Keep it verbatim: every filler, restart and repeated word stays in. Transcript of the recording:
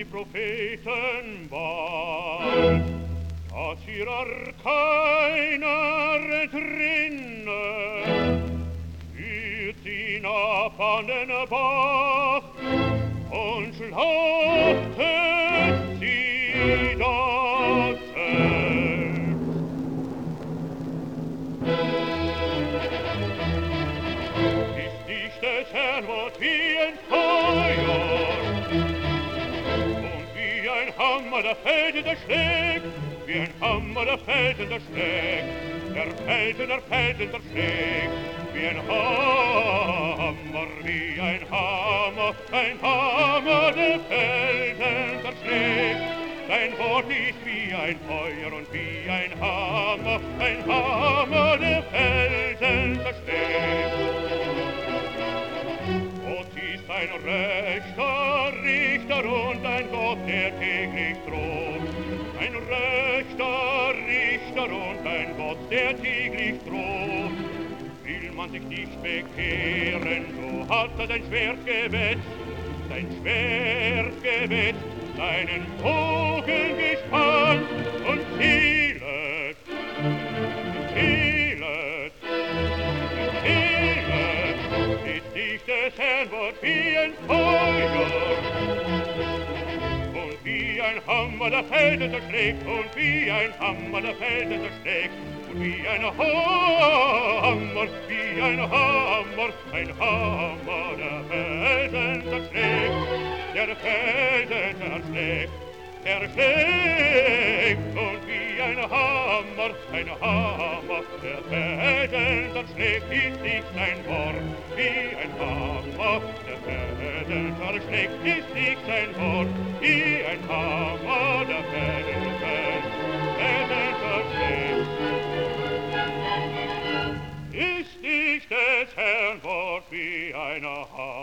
die Propheten bald, dass ihrer keiner entrinne, führt ihn ab an den Bach und schlachtet sie da selbst. Ist nicht des Herrn Wort wie ein Feuer und wie ein Hammer der Felsen, der schlägt, wie ein Hammer der Felsen, der schlägt, der Felsen, der Felsen, der schlägt, wie ein Hammer, wie ein Hammer, ein Hammer der Felsen, der schlägt. Dein Wort ist wie ein Feuer und wie ein Hammer, ein Hammer der Felsen, der schlägt. Gott ist ein rechter Richter und ein Gott, der täglich droht. Ein rechter Richter und ein Gott, der täglich droht. Will man sich nicht bekehren, so hat er sein Schwert gewetzt, sein Schwert gewetzt, seinen Bogen gespannt und zielet, zielet, zielet, ist nicht des Herrn Wort wie ein Feuer und wie ein Hammer der Felsen zerschlägt und wie ein Hammer der Felsen zerschlägt und wie ein Hammer, wie ein Hammer, ein Hammer der Felsen zerschlägt, der Felsen zerschlägt, der schlägt und wie ein Hammer, ein Hammer der Felsen zerschlägt, ist nicht sein Wort, wie ein Hammer der Felsen zerschlägt, ist nicht sein Wort, wie ein Hammer der Felsen zerschlägt. Ist nicht des Herrn Wort wie ein Hammer